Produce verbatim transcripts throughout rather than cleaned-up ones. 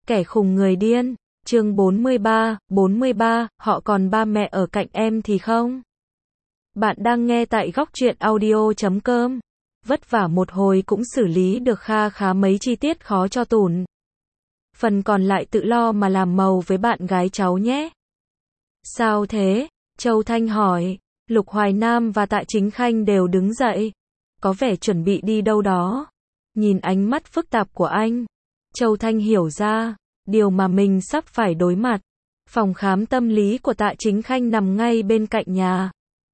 Kẻ khùng người điên, chương bốn mươi ba, bốn mươi ba, họ còn ba mẹ ở cạnh em thì không? Bạn đang nghe tại góc truyện audio chấm com. Vất vả một hồi cũng xử lý được kha khá mấy chi tiết khó cho tủn. Phần còn lại tự lo mà làm màu với bạn gái cháu nhé. Sao thế? Châu Thanh hỏi. Lục Hoài Nam và Tạ Chính Khanh đều đứng dậy. Có vẻ chuẩn bị đi đâu đó. Nhìn ánh mắt phức tạp của anh, Châu Thanh hiểu ra điều mà mình sắp phải đối mặt. Phòng khám tâm lý của Tạ Chính Khanh nằm ngay bên cạnh nhà,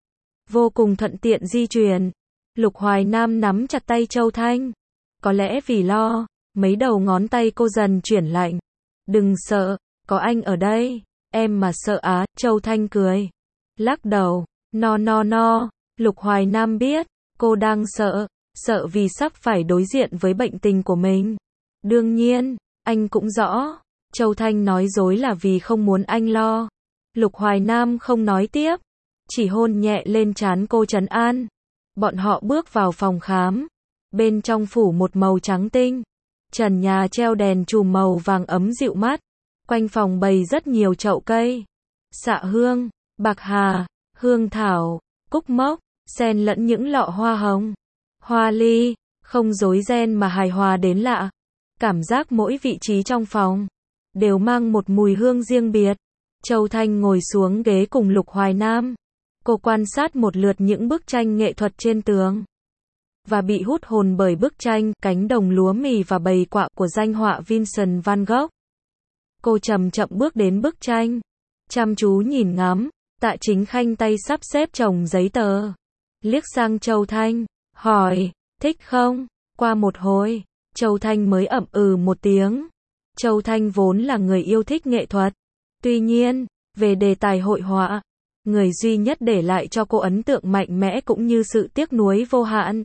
vô cùng thuận tiện di chuyển. Lục Hoài Nam nắm chặt tay Châu Thanh. Có lẽ vì lo, mấy đầu ngón tay cô dần chuyển lạnh. Đừng sợ, có anh ở đây. Em mà sợ á? Châu Thanh cười, lắc đầu. No no no. Lục Hoài Nam biết cô đang sợ, sợ vì sắp phải đối diện với bệnh tình của mình. Đương nhiên, anh cũng rõ, Châu Thanh nói dối là vì không muốn anh lo. Lục Hoài Nam không nói tiếp, chỉ hôn nhẹ lên trán cô trấn an. Bọn họ bước vào phòng khám. Bên trong phủ một màu trắng tinh. Trần nhà treo đèn chùm màu vàng ấm dịu mắt. Quanh phòng bày rất nhiều chậu cây. Xạ hương, bạc hà, hương thảo, cúc mốc, xen lẫn những lọ hoa hồng, hoa ly, không rối ren mà hài hòa đến lạ. Cảm giác mỗi vị trí trong phòng đều mang một mùi hương riêng biệt. Châu Thanh ngồi xuống ghế cùng Lục Hoài Nam. Cô quan sát một lượt những bức tranh nghệ thuật trên tường và bị hút hồn bởi bức tranh Cánh đồng lúa mì và bầy quạ của danh họa Vincent van Gogh. Cô chậm chậm bước đến bức tranh, chăm chú nhìn ngắm. Tạ Chính Khanh tay sắp xếp chồng giấy tờ, liếc sang Châu Thanh, hỏi, thích không? Qua một hồi, Châu Thanh mới ậm ừ một tiếng. Châu Thanh vốn là người yêu thích nghệ thuật. Tuy nhiên, về đề tài hội họa, người duy nhất để lại cho cô ấn tượng mạnh mẽ cũng như sự tiếc nuối vô hạn,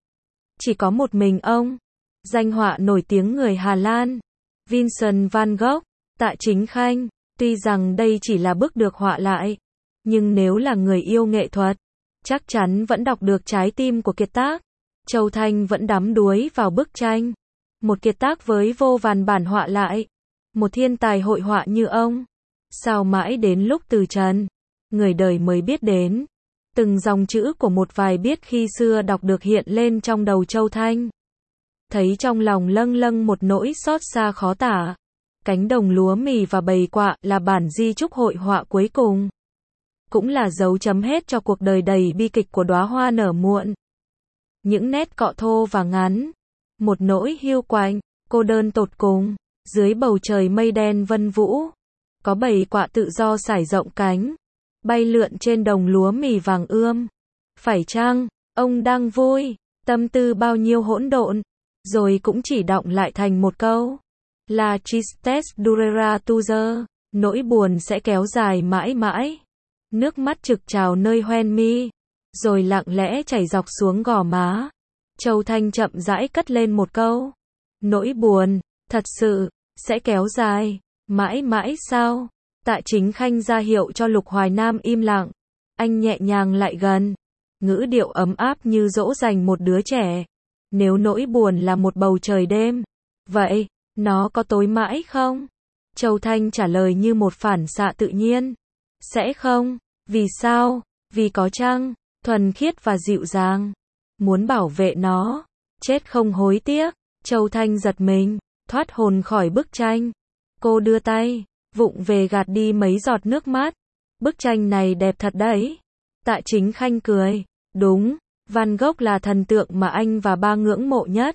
chỉ có một mình ông. Danh họa nổi tiếng người Hà Lan, Vincent van Gogh. Tạ Chính Khanh, tuy rằng đây chỉ là bức được họa lại, nhưng nếu là người yêu nghệ thuật, chắc chắn vẫn đọc được trái tim của kiệt tác. Châu Thanh vẫn đắm đuối vào bức tranh. Một kiệt tác với vô vàn bản họa lại. Một thiên tài hội họa như ông. Sao mãi đến lúc từ trần, người đời mới biết đến. Từng dòng chữ của một vài viết khi xưa đọc được hiện lên trong đầu Châu Thanh. Thấy trong lòng lâng lâng một nỗi xót xa khó tả. Cánh đồng lúa mì và bầy quạ là bản di chúc hội họa cuối cùng. Cũng là dấu chấm hết cho cuộc đời đầy bi kịch của đóa hoa nở muộn. Những nét cọ thô và ngắn. Một nỗi hiu quạnh, cô đơn tột cùng. Dưới bầu trời mây đen vân vũ. Có bầy quạ tự do sải rộng cánh. Bay lượn trên đồng lúa mì vàng ươm. Phải chăng, ông đang vui, tâm tư bao nhiêu hỗn độn. Rồi cũng chỉ đọng lại thành một câu. La tristesse durera toujours. Nỗi buồn sẽ kéo dài mãi mãi. Nước mắt trực trào nơi hoen mi, rồi lặng lẽ chảy dọc xuống gò má. Châu Thanh chậm rãi cất lên một câu. Nỗi buồn, thật sự, sẽ kéo dài, mãi mãi sao? Tạ Chính Khanh ra hiệu cho Lục Hoài Nam im lặng. Anh nhẹ nhàng lại gần. Ngữ điệu ấm áp như dỗ dành một đứa trẻ. Nếu nỗi buồn là một bầu trời đêm, vậy, nó có tối mãi không? Châu Thanh trả lời như một phản xạ tự nhiên. Sẽ không. Vì sao? Vì có trăng, thuần khiết và dịu dàng. Muốn bảo vệ nó, chết không hối tiếc. Châu Thanh giật mình, thoát hồn khỏi bức tranh. Cô đưa tay, vụng về gạt đi mấy giọt nước mắt. Bức tranh này đẹp thật đấy. Tạ Chính Khanh cười. Đúng, Van Gogh là thần tượng mà anh và ba ngưỡng mộ nhất.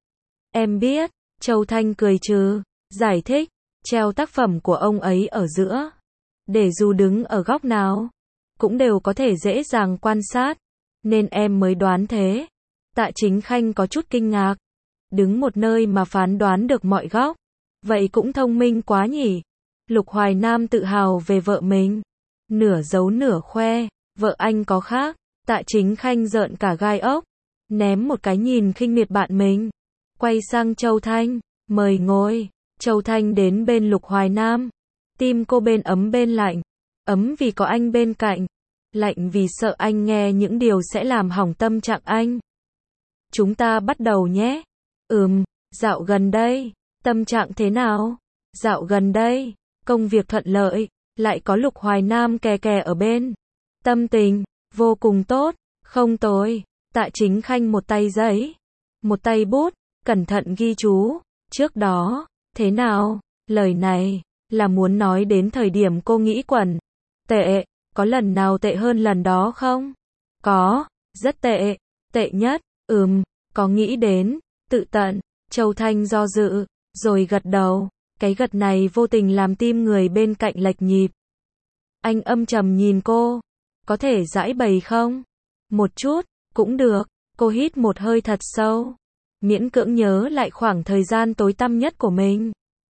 Em biết. Châu Thanh cười trừ, giải thích, treo tác phẩm của ông ấy ở giữa, để dù đứng ở góc nào, cũng đều có thể dễ dàng quan sát, nên em mới đoán thế. Tạ Chính Khanh có chút kinh ngạc. Đứng một nơi mà phán đoán được mọi góc, vậy cũng thông minh quá nhỉ. Lục Hoài Nam tự hào về vợ mình, nửa giấu nửa khoe, vợ anh có khác. Tạ Chính Khanh rợn cả gai ốc, ném một cái nhìn khinh miệt bạn mình. Quay sang Châu Thanh, mời ngồi. Châu Thanh đến bên Lục Hoài Nam. Tim cô bên ấm bên lạnh. Ấm vì có anh bên cạnh. Lạnh vì sợ anh nghe những điều sẽ làm hỏng tâm trạng anh. Chúng ta bắt đầu nhé. Ừm, dạo gần đây, tâm trạng thế nào? Dạo gần đây, công việc thuận lợi, lại có Lục Hoài Nam kè kè ở bên. Tâm tình, vô cùng tốt, không tồi. Tạ Chính Khanh một tay giấy, một tay bút, cẩn thận ghi chú. Trước đó, thế nào? Lời này, là muốn nói đến thời điểm cô nghĩ quẩn. Tệ, có lần nào tệ hơn lần đó không? Có, rất tệ, tệ nhất, ừm, có nghĩ đến, tự tận. Châu Thanh do dự, rồi gật đầu. Cái gật này vô tình làm tim người bên cạnh lệch nhịp. Anh âm trầm nhìn cô. Có thể giải bày không? Một chút, cũng được. Cô hít một hơi thật sâu. Miễn cưỡng nhớ lại khoảng thời gian tối tăm nhất của mình.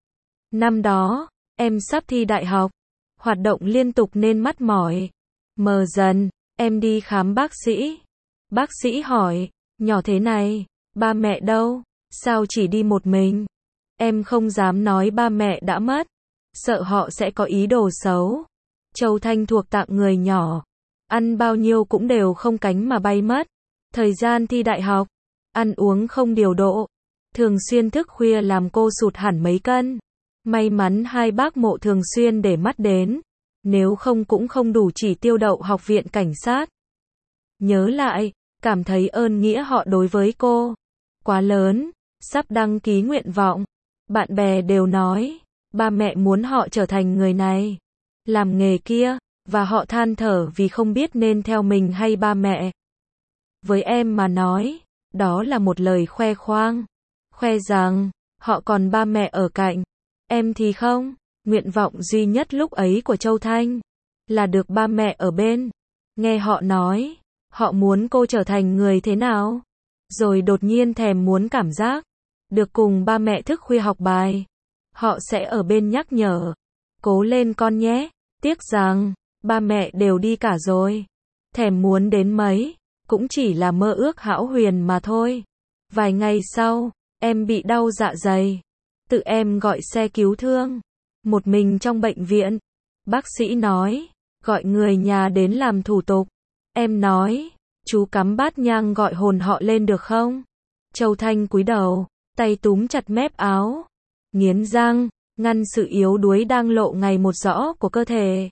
Năm đó, em sắp thi đại học. Hoạt động liên tục nên mắt mỏi. Mờ dần, em đi khám bác sĩ. Bác sĩ hỏi, nhỏ thế này, ba mẹ đâu? Sao chỉ đi một mình? Em không dám nói ba mẹ đã mất. Sợ họ sẽ có ý đồ xấu. Châu Thanh thuộc tạng người nhỏ. Ăn bao nhiêu cũng đều không cánh mà bay mất. Thời gian thi đại học, ăn uống không điều độ. Thường xuyên thức khuya làm cô sụt hẳn mấy cân. May mắn hai bác Mộ thường xuyên để mắt đến. Nếu không cũng không đủ chỉ tiêu đậu học viện cảnh sát. Nhớ lại, cảm thấy ơn nghĩa họ đối với cô quá lớn. Sắp đăng ký nguyện vọng. Bạn bè đều nói, ba mẹ muốn họ trở thành người này, làm nghề kia, và họ than thở vì không biết nên theo mình hay ba mẹ. Với em mà nói, đó là một lời khoe khoang, khoe rằng, họ còn ba mẹ ở cạnh. Em thì không, nguyện vọng duy nhất lúc ấy của Châu Thanh, là được ba mẹ ở bên. Nghe họ nói, họ muốn cô trở thành người thế nào, rồi đột nhiên thèm muốn cảm giác được cùng ba mẹ thức khuya học bài. Họ sẽ ở bên nhắc nhở. Cố lên con nhé. Tiếc rằng, ba mẹ đều đi cả rồi. Thèm muốn đến mấy, cũng chỉ là mơ ước hão huyền mà thôi. Vài ngày sau, em bị đau dạ dày. Tự em gọi xe cứu thương. Một mình trong bệnh viện. Bác sĩ nói, gọi người nhà đến làm thủ tục. Em nói, chú cắm bát nhang gọi hồn họ lên được không? Châu Thanh cúi đầu. Tay túm chặt mép áo, nghiến răng, ngăn sự yếu đuối đang lộ ngày một rõ của cơ thể.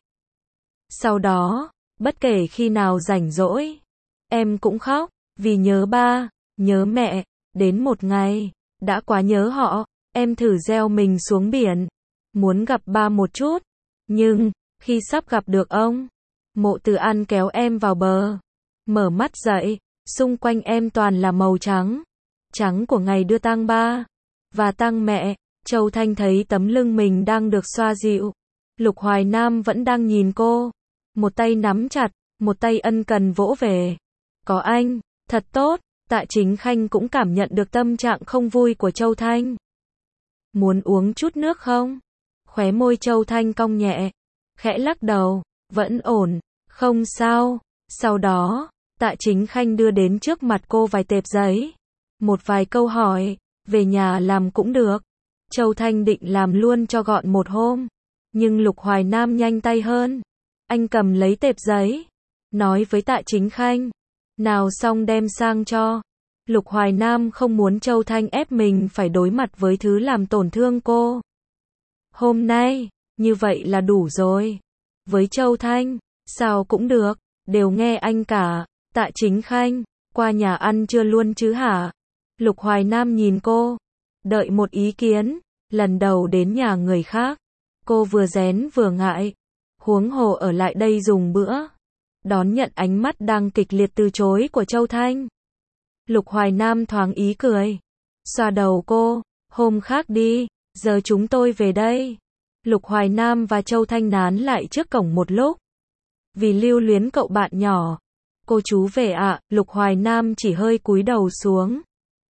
Sau đó, bất kể khi nào rảnh rỗi, em cũng khóc, vì nhớ ba, nhớ mẹ. Đến một ngày, đã quá nhớ họ, em thử gieo mình xuống biển, muốn gặp ba một chút. Nhưng, khi sắp gặp được ông, Mộ Từ An kéo em vào bờ. Mở mắt dậy, xung quanh em toàn là màu trắng. Trắng của ngày đưa tang ba và tang mẹ. Châu Thanh thấy tấm lưng mình đang được xoa dịu. Lục Hoài Nam vẫn đang nhìn cô. Một tay nắm chặt, một tay ân cần vỗ về. Có anh, thật tốt. Tạ Chính Khanh cũng cảm nhận được tâm trạng không vui của Châu Thanh. Muốn uống chút nước không? Khóe môi Châu Thanh cong nhẹ, khẽ lắc đầu, vẫn ổn, không sao. Sau đó, Tạ Chính Khanh đưa đến trước mặt cô vài tệp giấy. Một vài câu hỏi, về nhà làm cũng được. Châu Thanh định làm luôn cho gọn một hôm. Nhưng Lục Hoài Nam nhanh tay hơn. Anh cầm lấy tệp giấy, nói với Tạ Chính Khanh. Nào xong đem sang cho. Lục Hoài Nam không muốn Châu Thanh ép mình phải đối mặt với thứ làm tổn thương cô. Hôm nay, như vậy là đủ rồi. Với Châu Thanh, sao cũng được, đều nghe anh cả. Tạ Chính Khanh, qua nhà ăn trưa luôn chứ hả? Lục Hoài Nam nhìn cô, đợi một ý kiến. Lần đầu đến nhà người khác, cô vừa rén vừa ngại. Huống hồ ở lại đây dùng bữa. Đón nhận ánh mắt đang kịch liệt từ chối của Châu Thanh. Lục Hoài Nam thoáng ý cười, xoa đầu cô. Hôm khác đi, giờ chúng tôi về đây. Lục Hoài Nam và Châu Thanh nán lại trước cổng một lúc. Vì lưu luyến cậu bạn nhỏ. Cô chú về ạ. À? Lục Hoài Nam chỉ hơi cúi đầu xuống.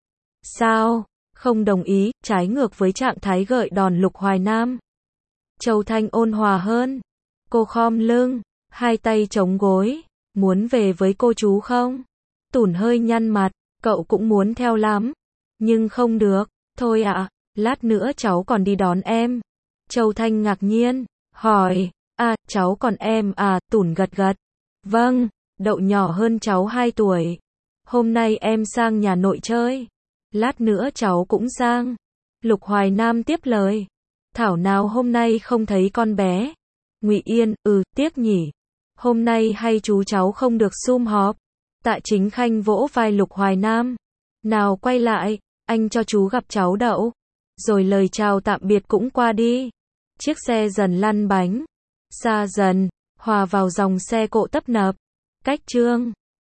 Sao? Không đồng ý, trái ngược với trạng thái gợi đòn Lục Hoài Nam. Châu Thanh ôn hòa hơn. Cô khom lưng, hai tay chống gối. Muốn về với cô chú không? Tủn hơi nhăn mặt, cậu cũng muốn theo lắm. Nhưng không được, thôi ạ, à, lát nữa cháu còn đi đón em. Châu Thanh ngạc nhiên, hỏi, à, cháu còn em à, Tủn gật gật. Vâng, Đậu nhỏ hơn cháu hai tuổi. Hôm nay em sang nhà nội chơi. Lát nữa cháu cũng sang. Lục Hoài Nam tiếp lời. Thảo nào hôm nay không thấy con bé. Ngụy Yên, ừ, tiếc nhỉ. Hôm nay hay chú cháu không được sum họp. Tạ Chính Khanh vỗ vai Lục Hoài Nam. Nào quay lại, anh cho chú gặp cháu Đậu. Rồi lời chào tạm biệt cũng qua đi. Chiếc xe dần lăn bánh. Xa dần, hòa vào dòng xe cộ tấp nập. Cách Trương